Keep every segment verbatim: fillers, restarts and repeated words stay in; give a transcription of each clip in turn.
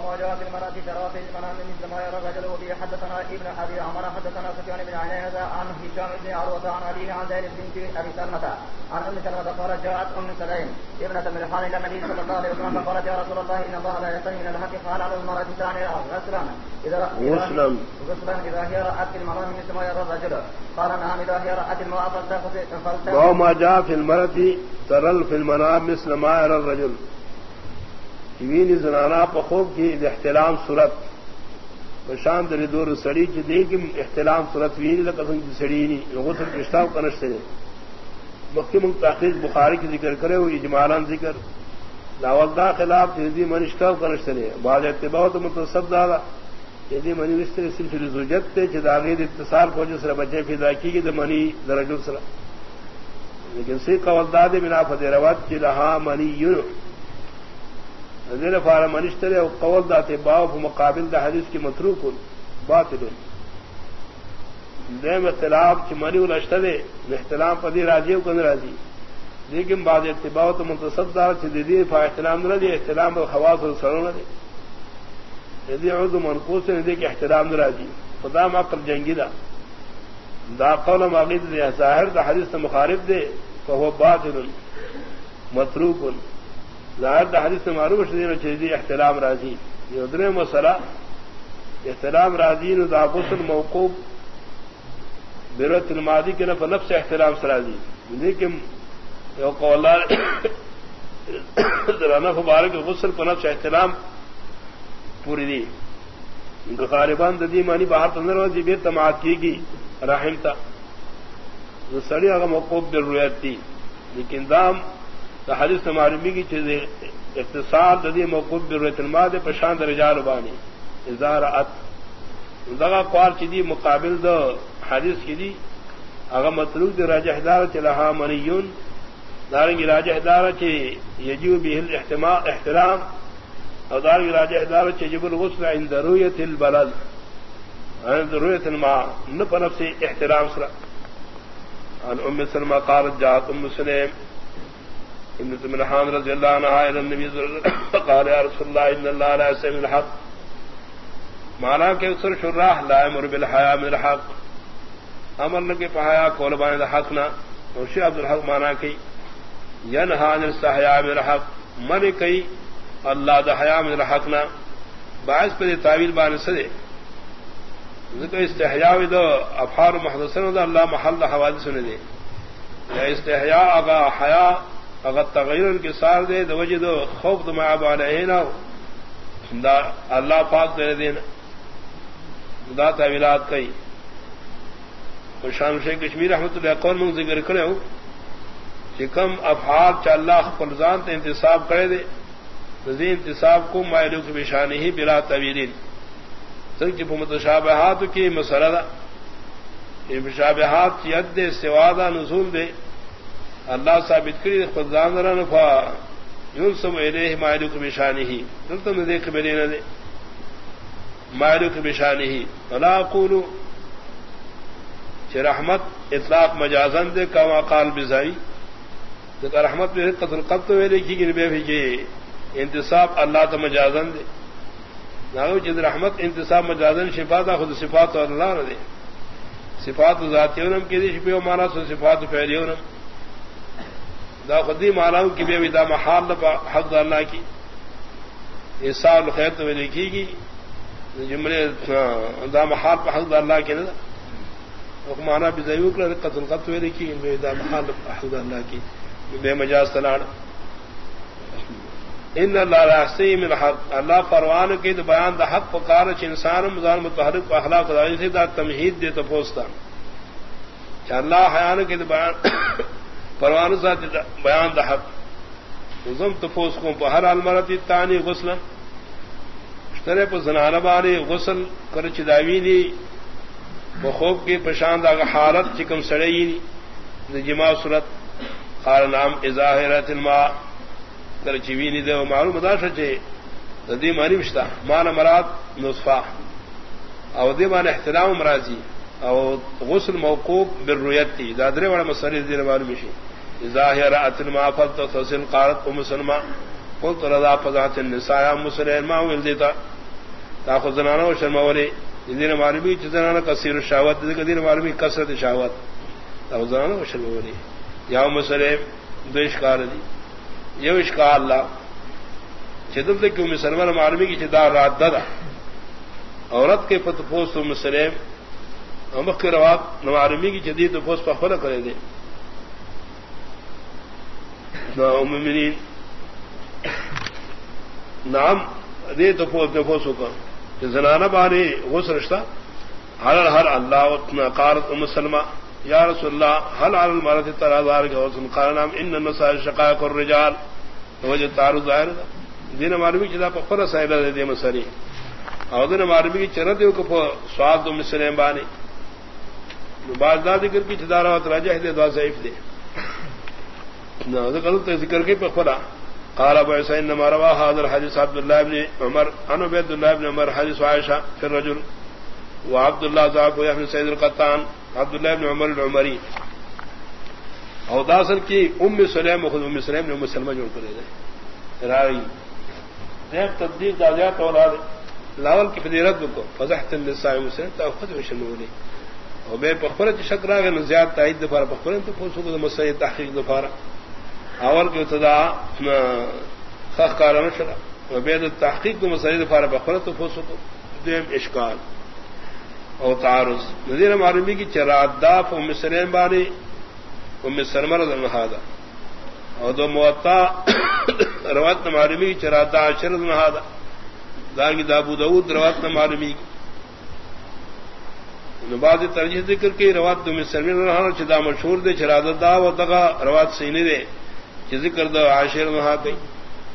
وما جاء في المرأة ترى في المنام مثل ما يرى الرجل وبه. حدثنا ابن ابي عمر حدثنا سفيان بن عيينة عن هشام بن عروة عن أبيه عن زينب بنت ابي سلمة عن ام سلمة قالت جاءت ام سليم ابنة ملحان الى النبي صلى الله عليه وسلم فقالت يا رسول الله ان الله لا يستحي من الحق قال على المرأة ثاني غسلا اذا غسلا غسلا اذا هي رأت في المنام مثل ما يرى الرجل قال نعم اذا هي رأت المرأة فلتغسل. وما جاء في المرأة ترى في المنام مثل ما يرى الرجل وینی زنانا په خوب کې د احتلام صورت په شان د دور سړی چې دیګم احتلام صورت ویني لکه څنګه سړی ني غسل کښتاو کنهشته مخکې موږ تحقیق بخاری کې ذکر کړو اجمالاً ذکر لاول دا خلاف چې دې منشتاو کنهشته بعد اتباع ته متصد دا دې منی وستر صرف زوجت ته چې دا غیر اتصال په سره بچي فدا کېږي د منی درجو سره لیکن سی قول داد بنا فد روات چې لها منی ذل فار منشتر او قول ذات باو په مقابل د حدیث کې متروک باطل دیم اختلاف چې منی ولشتره احتلام په دې راځي او کنه راځي لیکن بعد اتباع ته متصدر چې د دې په احتلام نه دي احتلام او خواص سره نه دي دې عضو منقوص نه دي کې احتلام نه راځي خدا ما عقل جنگی دا دا قول ماغید دی ظاهر د حدیث مخالف دی فهو باطل متروک ظاہر دا حدیث سے معلوم ہے کہ احتلام راضی یہ ادھر مسئلہ احتلام راضی نو دا غسل موقوف برت الماضی کے نفس نفس احتلام سے راضی لیکن یہ قول ذرا مبارک غسل پر نفس احتلام پوری دی ان کا غالبان ددی معنی باہر تندر دی بے تماعت کی گی رحم تا سڑی اگر موقوف بالرؤیت تھی لیکن دام دا حدیث معلومی کی چیز اختصار ددی موقوف بالرؤیت الماضی پشان رجال بانی اظہار ات دغا قوال کی دی مقابل دو حدیث کی دی اگر مطلوب دی راجح دار چلہا منیون دارنگی راجح دار چی یجیو بیہ الاحترام اور دارنگی راجح دار چی یجب الغسل عند رؤیت البلد عند رؤیت الماء نپنف سے احترام سرا عن ام سلمہ قالت جاءت ام سلیم ابن ملحان رضی اللہ عنہ الى النبی صلی اللہ علیہ وسلم قال یا رسول اللہ ان اللہ لا يستحي من الحق مانا کہ اکثر شراح لا امر بالحیاء من الحق امر لگے پہایا کول بانے دا حق نہ اور شیخ عبد الحق مانا کہ ینہا عن الاستحیاء من الحق من کئی اللہ دا حیاء من الحق نہ باعث پر تعویل بانے سے ذکر استحیاء دو افعال محدثن دا اللہ محل حوادث نے دے یا استحیاء اگا حیاء اگر تغیر کے سار دے دو وجہ دو خوف دو معاب علیہنا دا اللہ پاک دے دینا دا تعویلات کئی شام شیخ کشمیر رحمت اللہ قول من ذکر کرے ہو کہ کم افعال چا اللہ فلزان تے انتصاب کرے دے رضی انتصاب کو مائلو کی بشانی ہی بلا تعویلین سنچ پو متشابہات کی مسئلہ دا متشابہات ید دے سوادہ نزول دے اللہ ثابت کری خود زاندران فا یونسب الیہ مائلوک بشانی ہی دلتم نے دیکھ بلی نہ دے مائلوک بشانی ہی ولا اقولو چھ رحمت اطلاق مجازن دے کما قال بزائی دکا رحمت میں قتل قتل ہوئے دیکھی گی نبی بھی کہ انتصاب اللہ تا مجازن دے ناغو چھ رحمت انتصاب مجازن شفاعت خود صفات اللہ نہ دے صفات ذاتیونم کی دی شپیو مانا سو صفات فعلیونم دا خودی معناؤں کی بے دا محال حق دا اللہ کی احسان خیر تو میں لکھی گی جملے دا محال پہ حق دا اللہ کی نہ مانا بھی ضرور کر قتل قتل میں لکھی گی بے دا محال حق دا اللہ کی بے مجاز تلاڑ ان اللہ راستے من حق اللہ پروان کے تو بیان دا حق پکار چ انسان مزان متحرک اخلاق دا سے دا تمہید دے تو پوستا کہ اللہ حیان کے تو بیان پروان ذات بیان دا حق نظم تفوس کو ہر المرتی تانی غسل اشترے پر زنانہ بانی غسل کر چداوی دی بخوب کی پشاند آگا حالت چکم سڑی جمع صورت قال نام اظاہرت الماء کر چوینی دے معلوم داشا چے دی معنی مشتا مان مراد نصفہ او دی مان احترام مرازی او غسل موقوف بالرؤیت تھی دادرے والا مسئلہ دی معلوم مشی ظاہرات الماء فلتغسل قالت ام سلمہ قلت رضا فضحت النساء ام سلمہ ولدتا تاخذ زنانہ و شرما والے دین معلومی زنانہ کثیر الشہوات دین معلومی کثرت شہوات تاخذ زنانہ و شرما والے یا مسلم دو اشکال دی یہ اشکال اللہ چدل تک کہ مسلمان معلومی کی چدا رات دادا عورت کے پت پوست مسلم امک کے روات معلومی کی جدید پوست پر خلا کرے دے مومنین نام دے تو پوست میں پوستوں کا زنانہ بانے غسل رشتہ ہر ہر اللہ قارت ام سلمہ یا رسول اللہ حل علی المرأة ترازار کے حسن قال نام ان النساء شقائق الرجال وجہ تعرض ظاہر دین معلومی چدا پر خلا سائلہ دے دے مسری اور دین معلومی کی چرت ہو کہ سواد ام سلیم بانے بعض دا ذکر کی چدارات راجح دے دعا ضعیف دے غلط ذکر کے پخلا قال ابو عيسى انما روى هذا الحديث عبد الله بن عمر عن عبد الله بن عمر حديث عائشة في الرجل وعبد الله ذاك ويحيى سيد القطان عبد الله بن عمر العمري او داسل کی ام سلیم خود ام سلیم نے مسلمہ جو کرے دے راوی دیکھ تصدیق دادیات اولاد لاول کی فضیلت کو فضحت النساء مسلم تاخذ وشنولی اور بے پخبرت شک راغ نہ زیاد تائید دفار پخبرت تو پوچھو کہ مسئلہ تحقیق دفار اول کی ابتدا خخ کارن شرع و بید تحقیق کو مسئلہ دفار پخبرت تو پوچھو کہ دیم اشکال اور تعارض نظیر معلومی کی چرات داف ام سلیم بانی ام سلمہ رضی اللہ عنہ اور دو موطا روایت معلومی کی چرات دا عشر رضی اللہ عنہ داغی ابو داؤد روایت معلومی کی بعض ترجیح ذکر کی روایت ام سلمہ رضی اللہ عنہ چدا مشہور دے چرادت دا و دغا روایت سینے دے کہ ذکر دا عشر رضی اللہ عنہ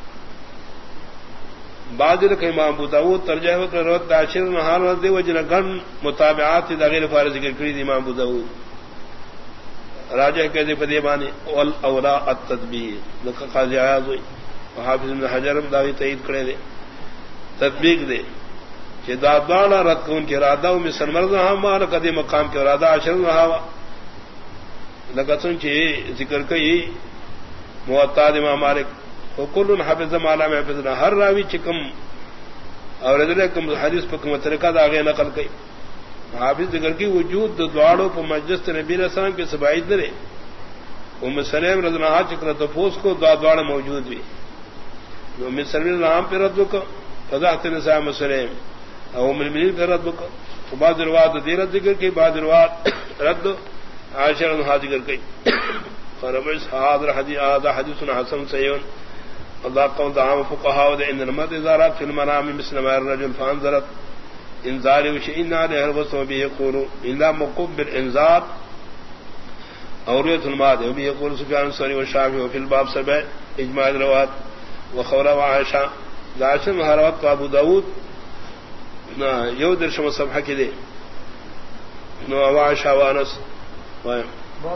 بعض کہ امام ابو داؤد ترجمہ کر روایت عاشر نہار دے وجن گن متابعات دا غیر فارغ ذکر کری امام ابو داؤد راجہ کہتے پدی بانی والاولا التدبیر لک قاضی عیاض ہوئی حافظ ابن حجر دا تایید کرے دے تطبیق دے کہ دادانا رد کون کے ارادہ میں سنمرد ہاں مال قدی مقام کے ارادہ عاشر نہاوا لگتن کہ ذکر کئی موطا امام مالک وکل حافظ مالا میں حافظنا ہر راوی چکم اور ادھر حدیث پکم طریقہ داغے نقل کئی حافظ ذکر کی وجود دوڑوں پر مجلس نبی علیہ السلام کے سبائید درے ام سلیم رضی اللہ عنہ چکر تفوس کو دعا دوڑ موجود بھی ام سلیم نام پہ رد کو فضاحت نساء ام سلیم او ام المنین پہ رد کو بعض روات دیرت ذکر کی بعض روات رد عائشہ رضی اللہ عنہ ذکر کی فرمس حاضر حدیث هذا حدیث حسن صحیح اللہ قول دعام فقہاء دے ان المد ازارات فی المنام مثل ما الرجل فانظرت انذار وشئن علیہ الغسل وبه يقول الا مقوم بالانذار اوریت الماد وبه يقول سفیان الثوری والشافعی وفي الباب سبع اجماع الروات وخورا وعائشہ عائشہ روات ابو داؤد نا یو درشم صفحہ کی دے نو عائشہ وانس